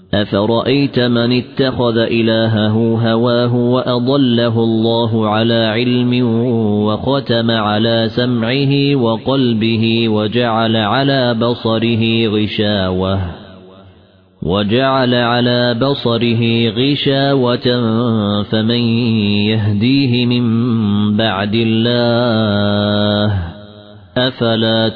أفرأيت من اتخذ إلهه هواه وأضله الله على علم وختم على سمعه وقلبه وجعل على بصره غشاوة فمن يهديه من بعد الله أفلا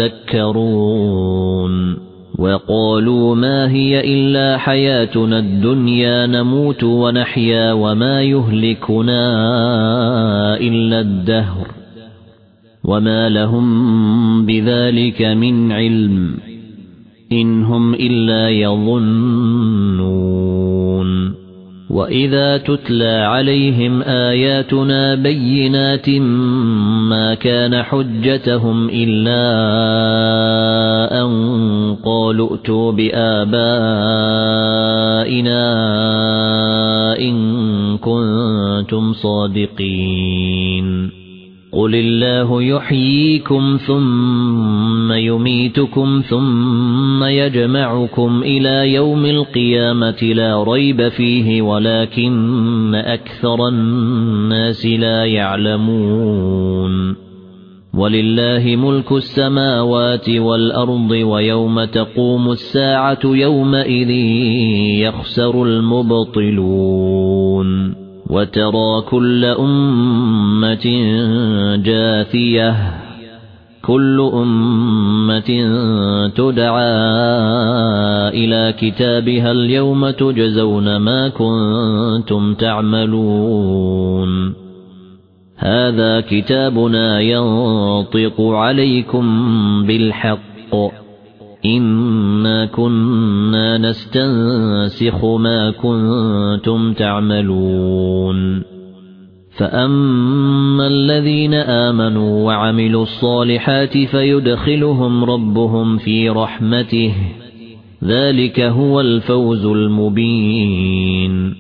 تذكرون وقالوا ما هي إلا حياتنا الدنيا نموت ونحيا وما يهلكنا إلا الدهر وما لهم بذلك من علم إن هم إلا يظنون وإذا تتلى عليهم آياتنا بينات ما كان حجتهم إلا أن قالوا ائتوا بآبائنا إن كنتم صادقين قل الله يحييكم ثم يميتكم ثم يجمعكم إلى يوم القيامة لا ريب فيه ولكن أكثر الناس لا يعلمون ولله ملك السماوات والأرض ويوم تقوم الساعة يومئذ يخسر المبطلون وترى كل أمة جاثية كل أمة تدعى إلى كتابها اليوم تجزون ما كنتم تعملون هذا كتابنا ينطق عليكم بالحق إنا كنا نستنسخ ما كنتم تعملون فأما الذين آمنوا وعملوا الصالحات فيدخلهم ربهم في رحمته ذلك هو الفوز المبين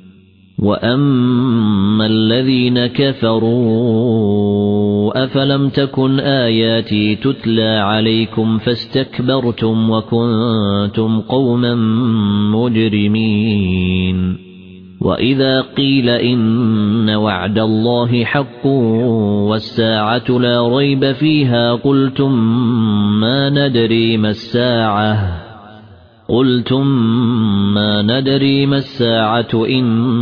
وأما الذين كفروا أفلم تكن آياتي تتلى عليكم فاستكبرتم وكنتم قوما مجرمين وإذا قيل إن وعد الله حق والساعة لا ريب فيها قلتم ما ندري ما الساعة إن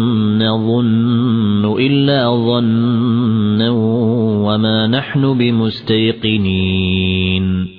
نظن إلا ظنا وما نحن بمستيقنين